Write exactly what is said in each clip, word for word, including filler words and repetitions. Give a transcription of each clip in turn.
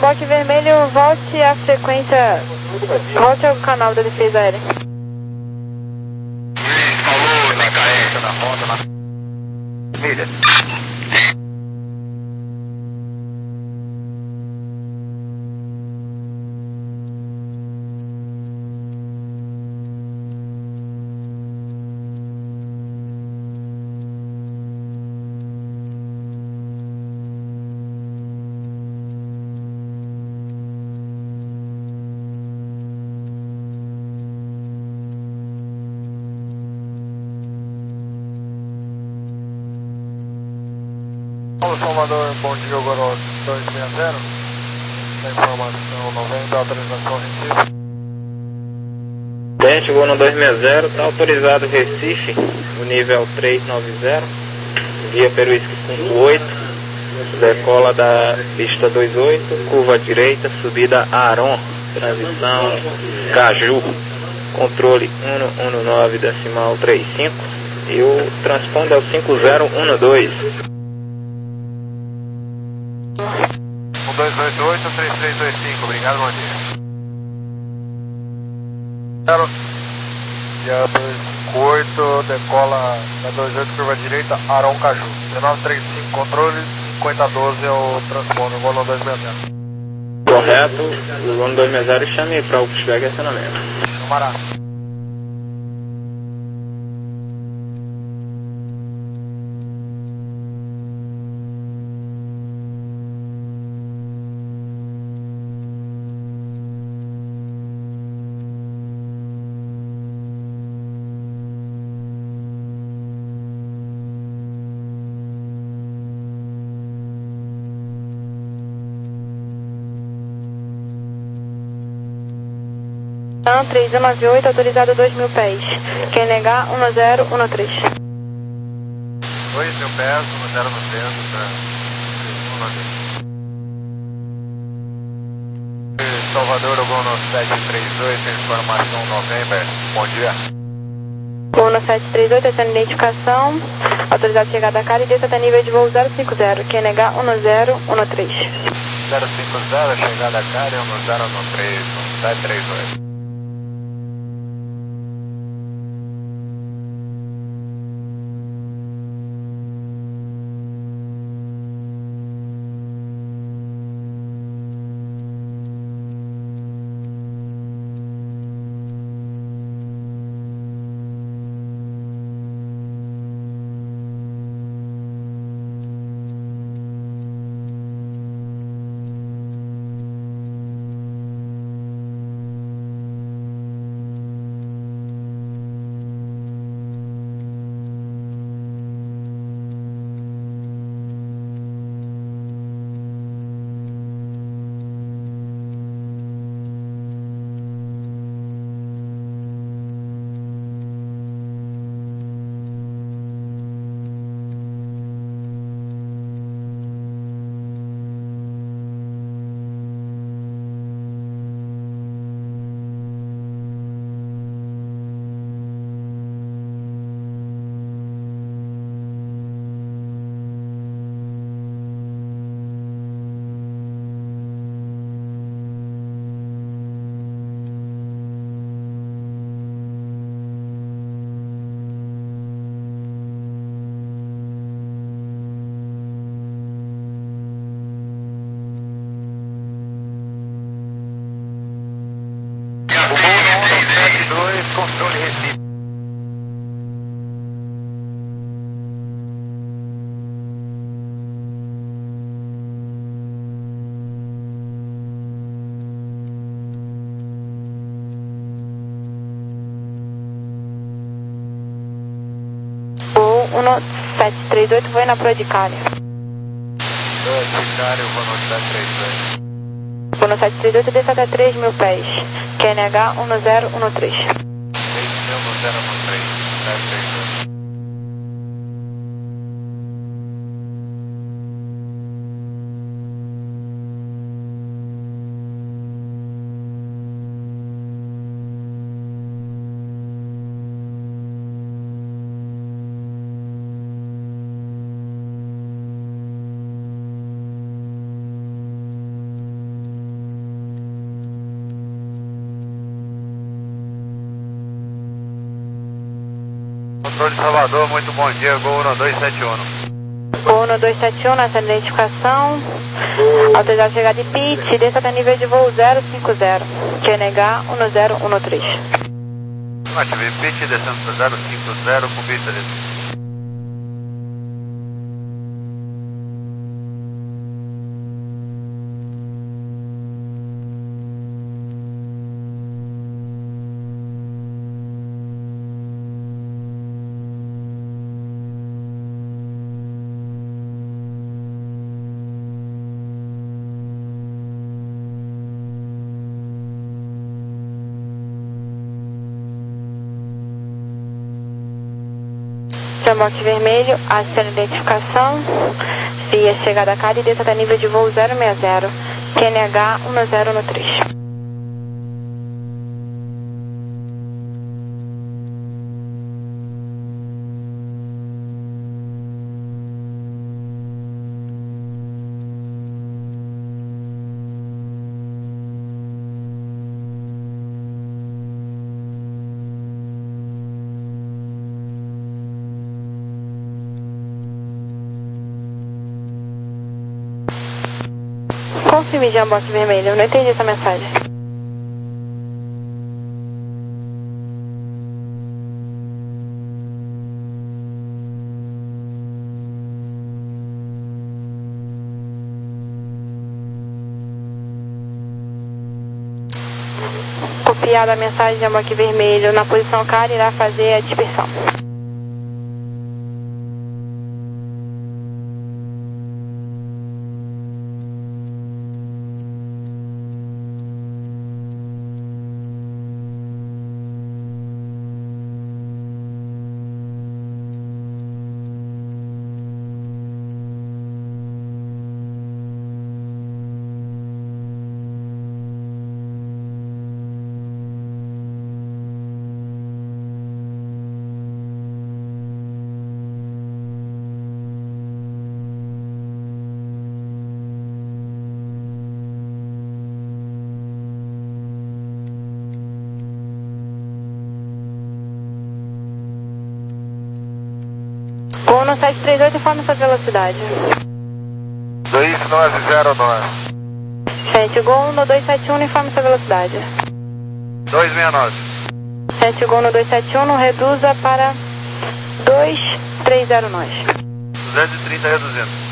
Boque vermelho, volte à frequência, volte ao canal da defesa aérea. Falou, na carência, na rota, na milha. Alô, Salvador, bom dia, agora dois seis zero. Da informação noventa, autorização Recife. Teste, voo no dois seis zero, está autorizado Recife, o nível três nove zero, via Peruísque cinco oito, decola da pista dois oito, curva direita, subida Aron, transição Caju, controle um um nove decimal trinta e cinco e o transponder é o cinco zero um dois. um dois oito oito, três três dois cinco, obrigado, bom dia. Zero. Dia dois cinco oito, decola da dois oito, curva direita, Arão Caju. dezenove trinta e cinco, controle, cinquenta doze é o transponder, voo no dois seis zero. Correto, o voo no dois seis zero chame para o pushback e acionamento. Camarada. três um nove oito, autorizado dois mil pés. Quem negar, um zero um três. dois mil pés, um zero no centro, para Salvador, o voo no sete três dois, informação novembro, bom dia. Voo no sete três oito, essa identificação, autorizado chegada a cara e desça até nível de voo zero cinco zero. Quem negar, um zero um três. zero cinco zero, chegada a cara, um zero um três, um sete três oito. Controle Recife. Voo um sete três oito, voo na proa de Cali. Proa de Cali, eu vou no sete três dois. Voo no sete três oito, desça até três mil pés. Q N H um zero um três. zero um três, sete três dois. Setor de Salvador, muito bom dia, Gol um dois sete um. Gol um dois sete um, nessa identificação. Autorizado a chegar de P I T, desça até nível de voo zero cinco zero. Q N H um zero um três. Ativei P I T, descendo para zero cinco zero, com Vitor. Jamboque vermelho, assistendo identificação, via chegada a Cali e desça até nível de voo zero seis zero, Q N H um zero um três. Confirme, Jamboque vermelho, eu não entendi essa mensagem. Copiada a mensagem, Jamboque vermelho, na posição K, irá fazer a dispersão. Gol no sete três oito, informe sua velocidade. dois nove zero nove. Gente, Gol no dois sete um, informe sua velocidade. dois seis nove. Gente, Gol no dois sete um, reduza para dois três zero nós. duzentos e trinta reduzindo.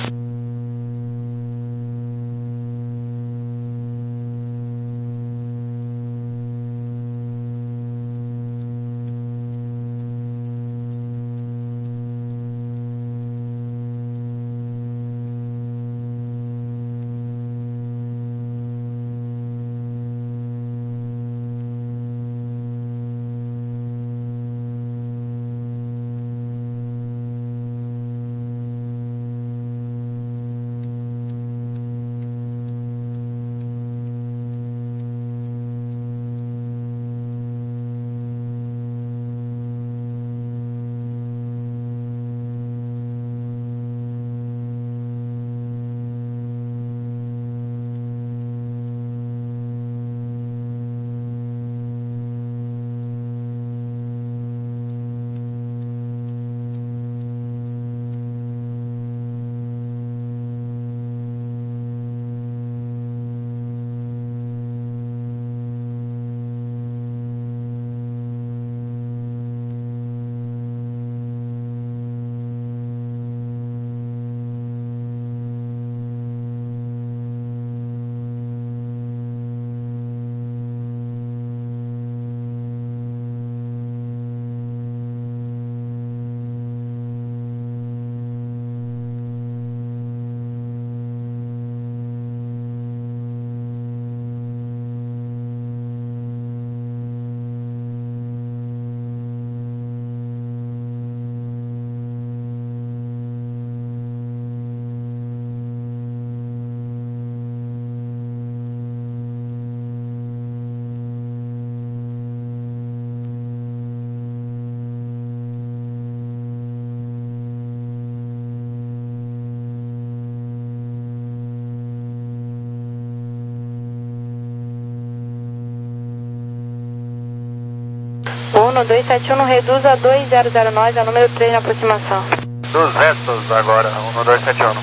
Gol no dois sete um, reduz a dois zero zero nove, é o número três na aproximação. duzentos agora, um no dois sete um.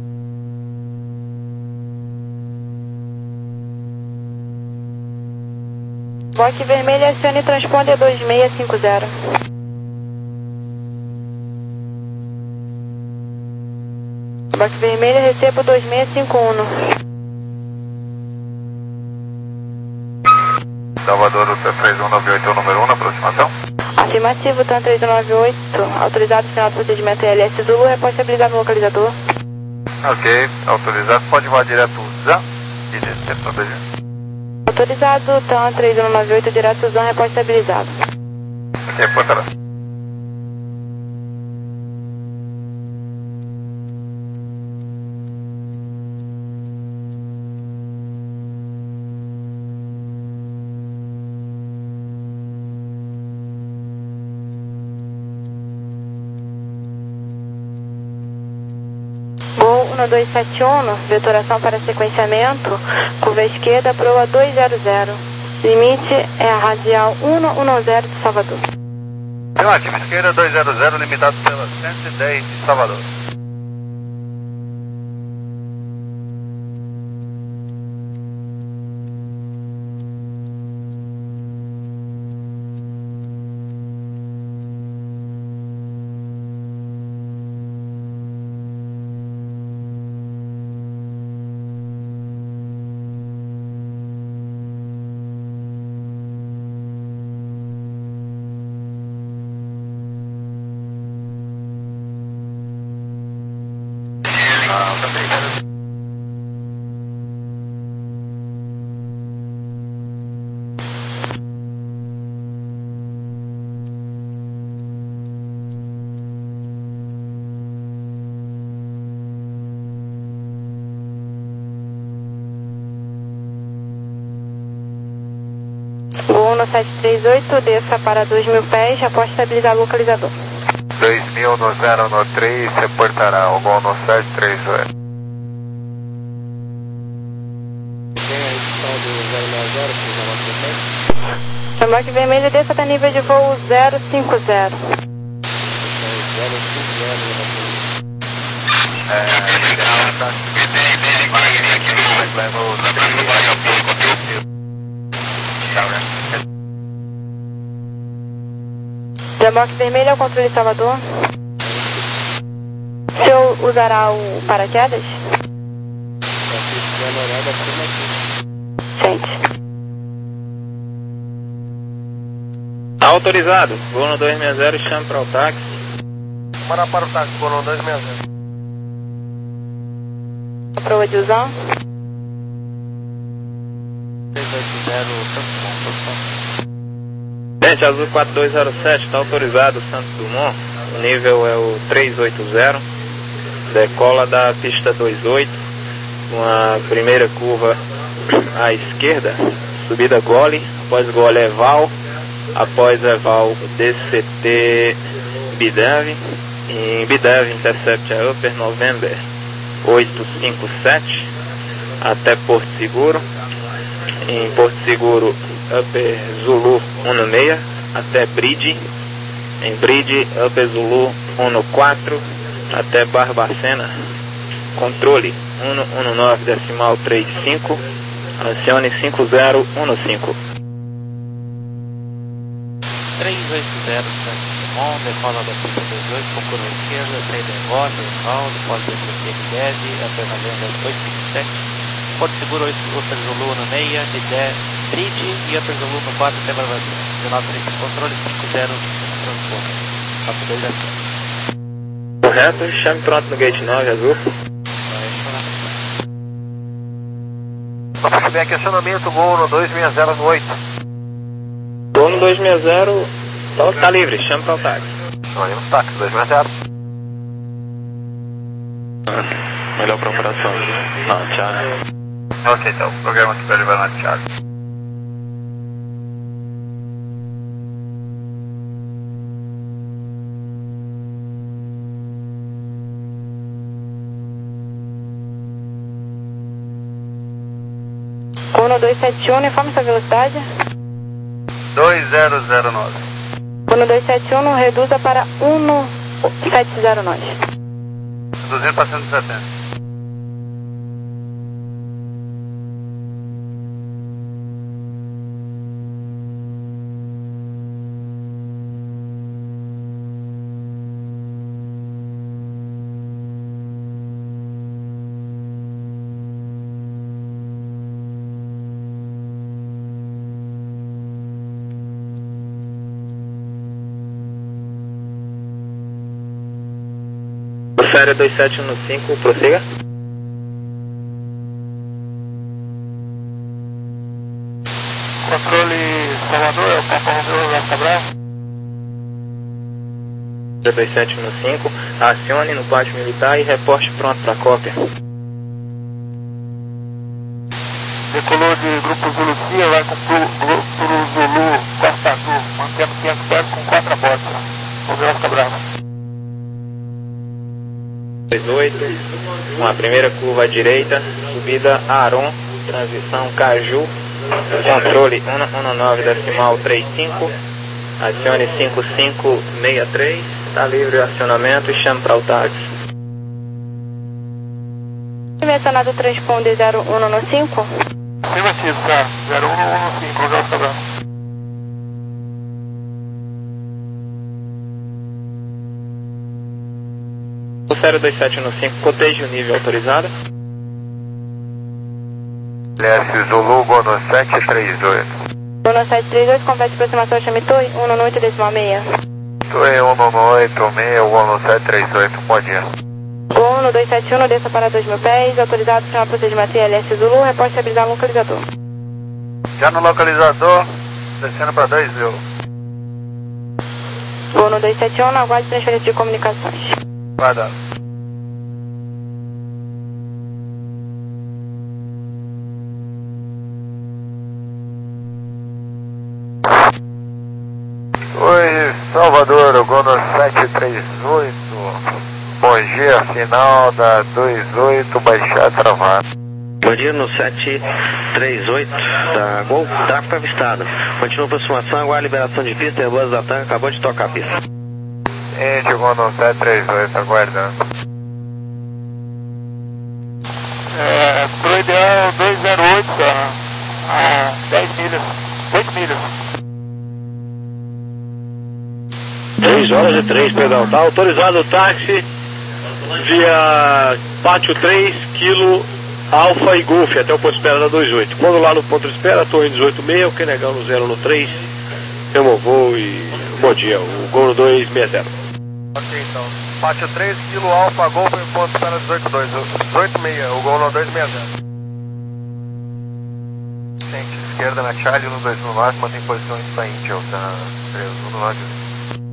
Boque vermelho, acione transponder dois seis cinco zero. Boque vermelho, recebo dois seis cinco um. Salvador, o T três um nove oito é o número um na aproximação? Afirmativo, TAM três um nove oito, autorizado final do procedimento L S Zulu, reposta habilidade no localizador. Ok, autorizado, pode voar direto Z e descer para B G. Autorizado, TAM três um nove oito, direto Z, reposta estabilizado. Ok, portará. Gol um dois sete um, vetoração para sequenciamento, curva esquerda, proa dois zero zero. Limite é a radial cento e dez de Salvador. Relativo, esquerda dois zero zero, limitado pela cento e dez de Salvador. Gol no sete três oito, desça para dois mil pés, após estabilizar o localizador. dois mil no zero no três, reportará o gol no sete três oito. Tem a edição do zero seis zero, que já não tem. Chamboque vermelho, desça até nível de voo zero cinco zero. zero cinco zero, É, ela tá subindo bem, bem, agora que vem aqui no level três. Chamboque vermelho ao controle de Salvador. O senhor usará o paraquedas? Sente. Autorizado, voo no dois seis zero, chame para o táxi. Manda para o táxi, voo no dois seis zero. Proa de usão. três oito zero, Santos Dumont. Gente, Azul quatro dois zero sete, está autorizado Santos Dumont. O nível é o três oito zero. Decola da pista dois oito. Uma primeira curva à esquerda. Subida gole. Após gole é Val. Após é Val D C T Bidev. Em Bidev intercept é Upper November oito cinco sete. Até Porto Seguro. Em Porto Seguro, Upper Zulu um seis, até Bridge. Em Bridge, Upper Zulu um quatro, até Barbacena. Controle um um nove decimal trinta e cinco, acione cinco zero um cinco. três oito zero, Santos Dumont, decola da pista dois oito, com curva esquerda, saída em rota, Val, depósito da D C dez, Upper November oito cinco sete. Porto Seguro Upper Zulu no seis, Bidé, Bridge e Upper Zulu no quatro, até Barbacena. dezenove trinta, controle cinco zero, transporte. Autorização. Correto, chame pronto no gate nove, Azul. Vamos subir aqui acionamento, gol no dois seis zero no oito. Voo no dois seis zero, tá, tá livre, chame para o táxi. Olha no táxi, dois seis zero. Melhor para operação. Não, tchau. Ok, então, programa aqui para levar na Thiago. Gol no dois sete um, informe sua velocidade. dois zero zero nove. um dois sete um, reduza para um sete zero nove. Reduzindo para cento e setenta. Série dois sete um cinco, prossiga. Controle Salvador, é o Papa Romeu Las Cabral. dois sete um cinco, acione no pátio militar e reporte pronto para cópia. Decolou de Grupo Zulu Cia, vai com Puro Zulu Costa Azul, mantendo tempo certo com quatro abortos. Romeu Las Cabral. dezoito, uma primeira curva à direita, subida Aron, transição Caju, controle um um nove decimal trinta e cinco, acione cinco cinco seis três, está livre o acionamento e chame para o táxi. Mencionado transponder zero um um cinco. Afirmativo, tá, zero um um cinco, Romeu Las Cabral. Série dois sete um cinco, cotejo nível autorizado. L S Zulu, Gono sete três oito. Gono sete três oito, complete aproximação, chame Torre, um um oito decimal seis. Torre um um oito seis, Gono sete três oito, bom dia. Gono dois sete um, desça para dois mil pés, autorizado para procedimento L S Zulu, reporte estabilizar no localizador. Já no localizador, descendo para dois mil. Gono dois sete um, aguarde transferência de comunicações. Guardado. Oi, Salvador, Gono sete três oito. Bom dia, final da dois oito, baixar travado. Bom dia, no sete três oito da Gol, tráfego avistado. Continua a aproximação, aguarda liberação de pista, Airbus da Tanca acabou de tocar a pista. Gente, Gono sete três oito, aguardando. É, pro ideal dois zero oito, a dez milhas, oito milhas. três horas e três, perdão, tá autorizado o táxi via Pátio três, Kilo, Alfa e Golf, até o ponto de espera da dois oito. Quando lá no ponto de espera, Torre dezoito seis, o Kenegão no zero no três, removou e bom dia, o Gol no dois seis zero. Ok, então, Pátio três, Kilo, Alfa, Golf, ponto de espera dezoito dois, dezoito seis, o Gol no dois seis zero. Frente esquerda na Charlie, no dois no máximo, mantém posição em Intel, tá? três um no lado.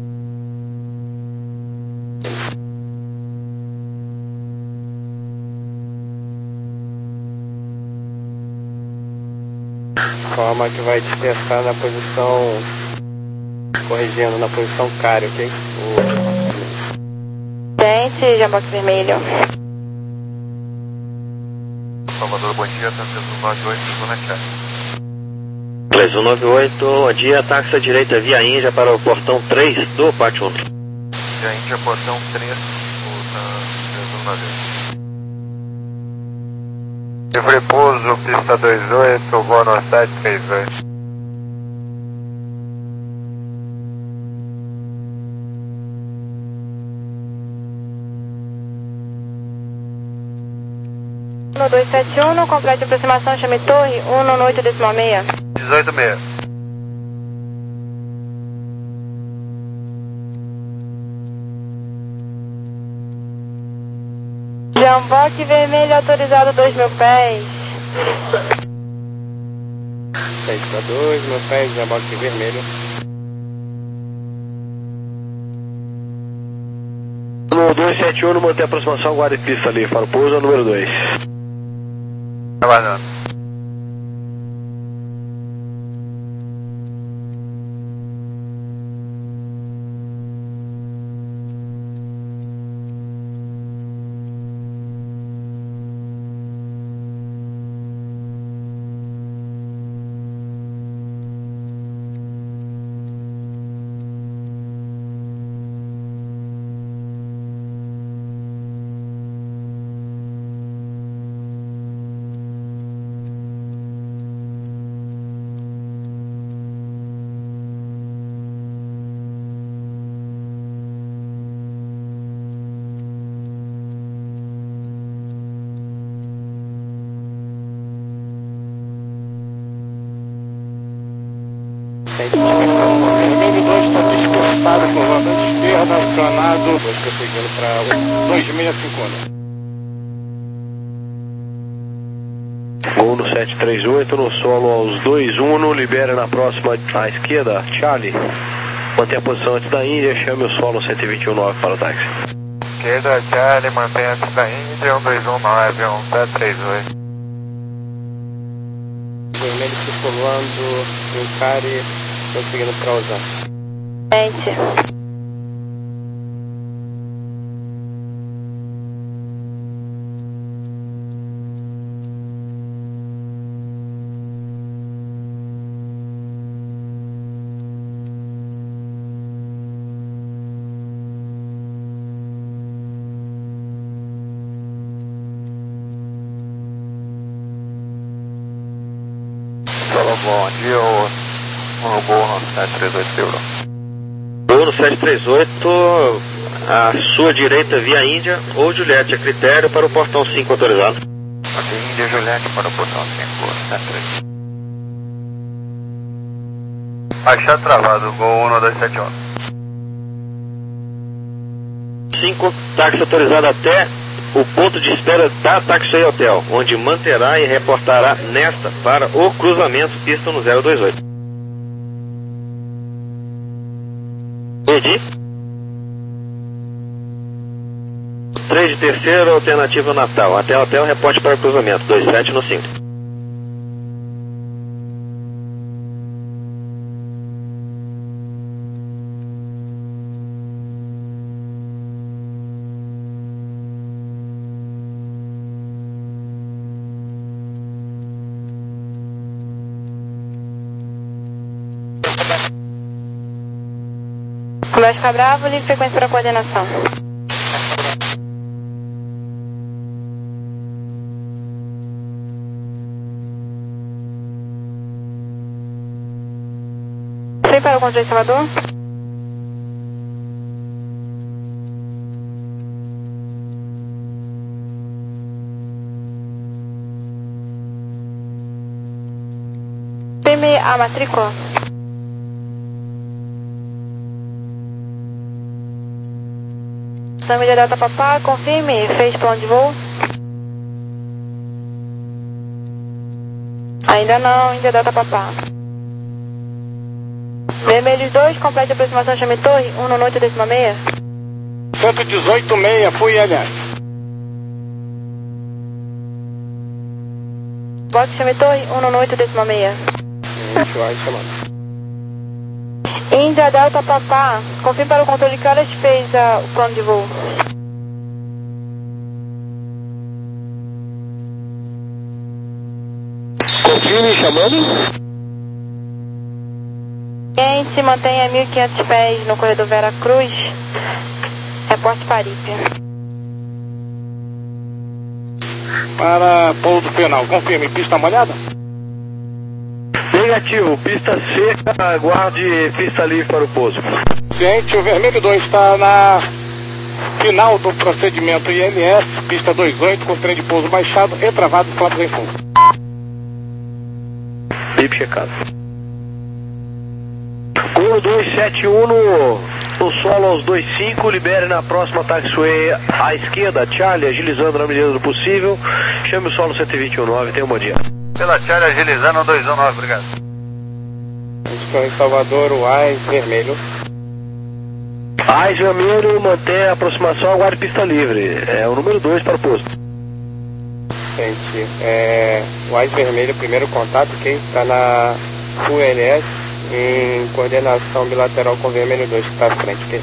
Forma que vai dispersar na posição, corrigindo na posição cário, ok? Gente, Jambox vermelho. Salvador, bom dia, tá três um nove oito, zona Charlie. três um nove oito, bom dia, táxi à direita via Índia para o portão três do Pátio um. Via Índia, portão três, volta três um nove oito. Livre pouso, pista dois oito, Gono sete três oito. No dois sete um, complete aproximação, chame Torre, um um oito decimal seis. dezoito seis. Jambox vermelho autorizado dois mil pés. seis para dois, meu pé, Jambox vermelho. No dois sete um, manter a aproximação, guarda e pista ali, para o pouso, número dois. Trabalhando. Vermelho dois está dispersado com roda esquerda, acionado, prosseguindo para dois seis cinco um. Gol no sete três oito, no solo aos dois um, libera na próxima à esquerda, Charlie. Mantém a posição antes da Índia, chame o solo cento e vinte e um nove para o táxi. Esquerda, Charlie, mantém antes da Índia, um dois um nove, um sete três oito. Vermelho circulando, encare, prosseguindo para usar. Gente. Bom dia, o robô no sete três oito Euro. Gol no sete três oito, à sua direita via Índia ou Juliette, a critério para o portão cinco autorizado. Ok, Índia Juliette para o portão cinco, sete três. Achar travado, Gol um dois sete um. cinco, táxi autorizado até o ponto de espera da Taxi Hotel, onde manterá e reportará nesta para o cruzamento pista no zero dois oito. Entendi. três de terceiro, alternativa Natal. Até Hotel, reporte para o cruzamento, dois sete no cinco. Começa a ficar bravo, livre frequência para coordenação. Vem para o controle de Salvador. Firme a matrícula. Família Delta Papá, confirme, fez plano de voo? Ainda não, Índia Delta Papá. Vermelhos dois, complete a aproximação, chame torre, um no noite décima meia. cento e dezoito meia, fui L S. Bote chame torre, um no noite décima meia. Índia Delta Papá, confirme para o controle que horas fez uh, o plano de voo. Confirme, chamando. Se mantenha a mil e quinhentos pés no corredor Vera Cruz, reporte Paripe. Para pouso final, confirme, pista molhada? Negativo, pista seca, aguarde pista livre para o pouso. Ciente, o vermelho dois está na final do procedimento I L S, pista vinte e oito, com trem de pouso baixado e travado, flaps em fundo. Bip checado. Gol dois sete um no, no solo aos dois cinco, libere na próxima taxiway à esquerda, Charlie, agilizando na medida do possível, chame o solo cento e vinte e um nove, tenha um bom dia. Pela Charlie, agilizando, um dois um nove, obrigado. Estou em Salvador, o A I S vermelho. A I S vermelho, mantém a aproximação, aguarde pista livre, é o número dois para o posto. Gente, é, o A I S vermelho, primeiro contato, quem está na U L S em coordenação bilateral com o vermelho dois que está à frente, ok?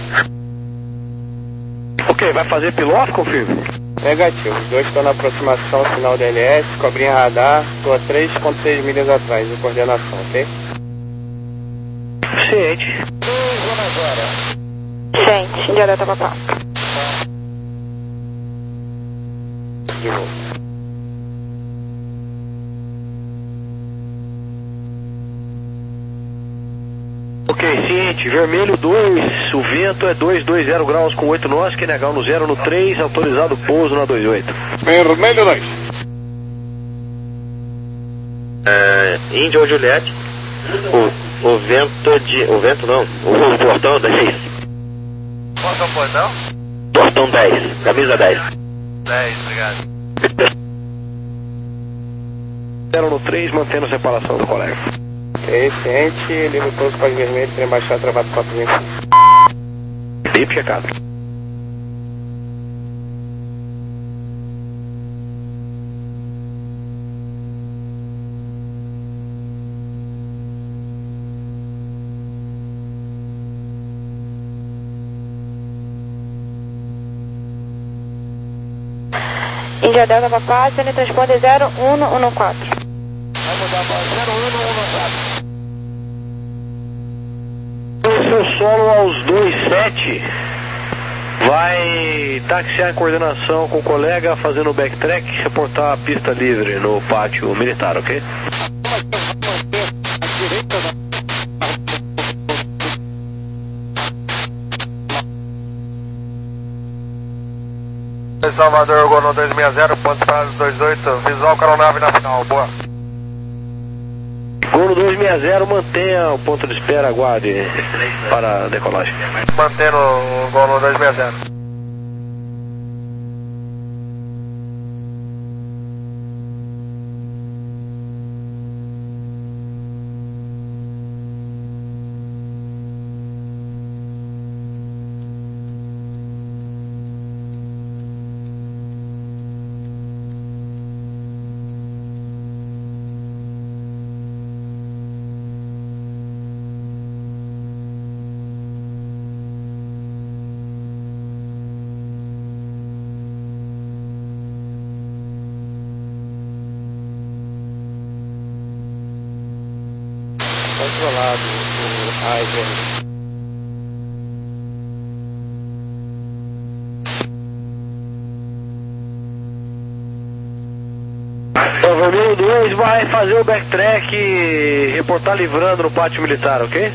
Ok, vai fazer piloto, confirme? Negativo, os dois estão na aproximação final da L S, cobrinha radar, estou a três vírgula seis milhas atrás de coordenação, ok? Ciente. Gente, Índia Delta Papá. De novo. Ok, ciente, vermelho dois, o vento é duzentos e vinte graus com oito nós, Q N H no zero no três, autorizado pouso na vinte e oito. Vermelho dois. É, Índia ou Juliette, o o vento de... o vento não, o portão dez. Qual que é o portão? Portão dez, camisa dez. dez, obrigado. zero no três, mantendo a separação do colega. três, ciente, livre pouso, código vermelho, trem baixado, travado quatro vinte e cinco. Bip checado. Índia Delta Papá, Cine Transponder zero um um quatro. Vai mudar para zero um um quatro. O seu solo aos dois sete vai taxiar em coordenação com o colega, fazendo o backtrack, reportar a pista livre no pátio militar, ok? Salvador, Gol dois seis zero, ponto para dois oito, visual com a aeronave na final, boa. Gol dois seis zero, mantenha o ponto de espera, aguarde para a decolagem. Mantendo o Gol dois seis zero. Controlado, o Aiver. Então, Vermelho dois vai fazer o backtrack e reportar livrando no pátio militar, ok?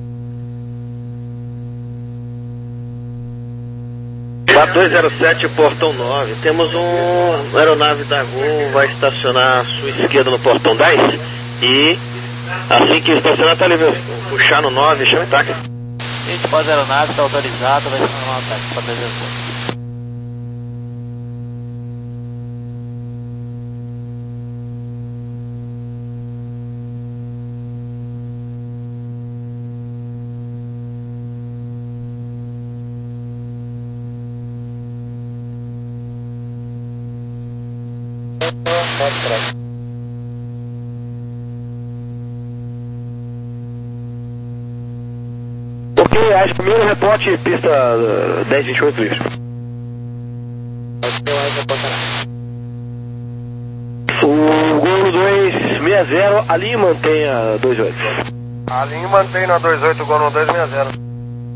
quatro dois zero sete, portão nove. Temos um uma aeronave da Gol, vai estacionar à sua esquerda no portão dez e assim que estacionar tá livre, puxar no nove, chama o táxi. Gente, pós aeronave, está autorizado, vai chamar o táxi para desertor. Ok, acho primeiro reporte, pista uh, dez vinte e oito, isso. O Gol dois seis zero, ali mantenha dois oito. A linha mantém na dois oito, Gol dois seis zero.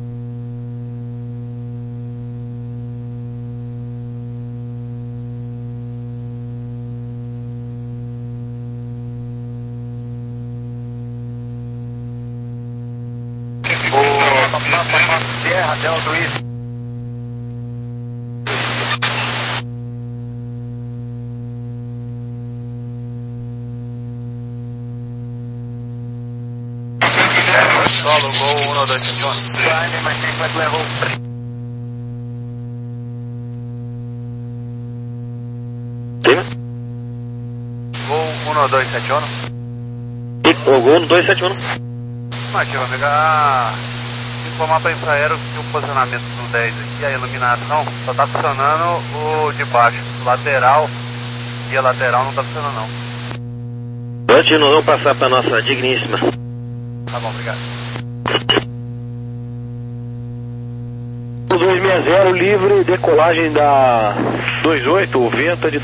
Terra, Delta Luiz. Solo, Gol um dois sete. Vai, mas quem vai levar o... Gol um dois sete um. O Gol dois sete um. Afirmativa, amiga. Informar para Infraero que o posicionamento do dez aqui, a iluminação, só está funcionando o de baixo, o lateral, e a lateral não está funcionando não. Antes não vamos passar para nossa digníssima. Tá bom, obrigado. dois seis zero, livre, decolagem da dois oito, o vento é de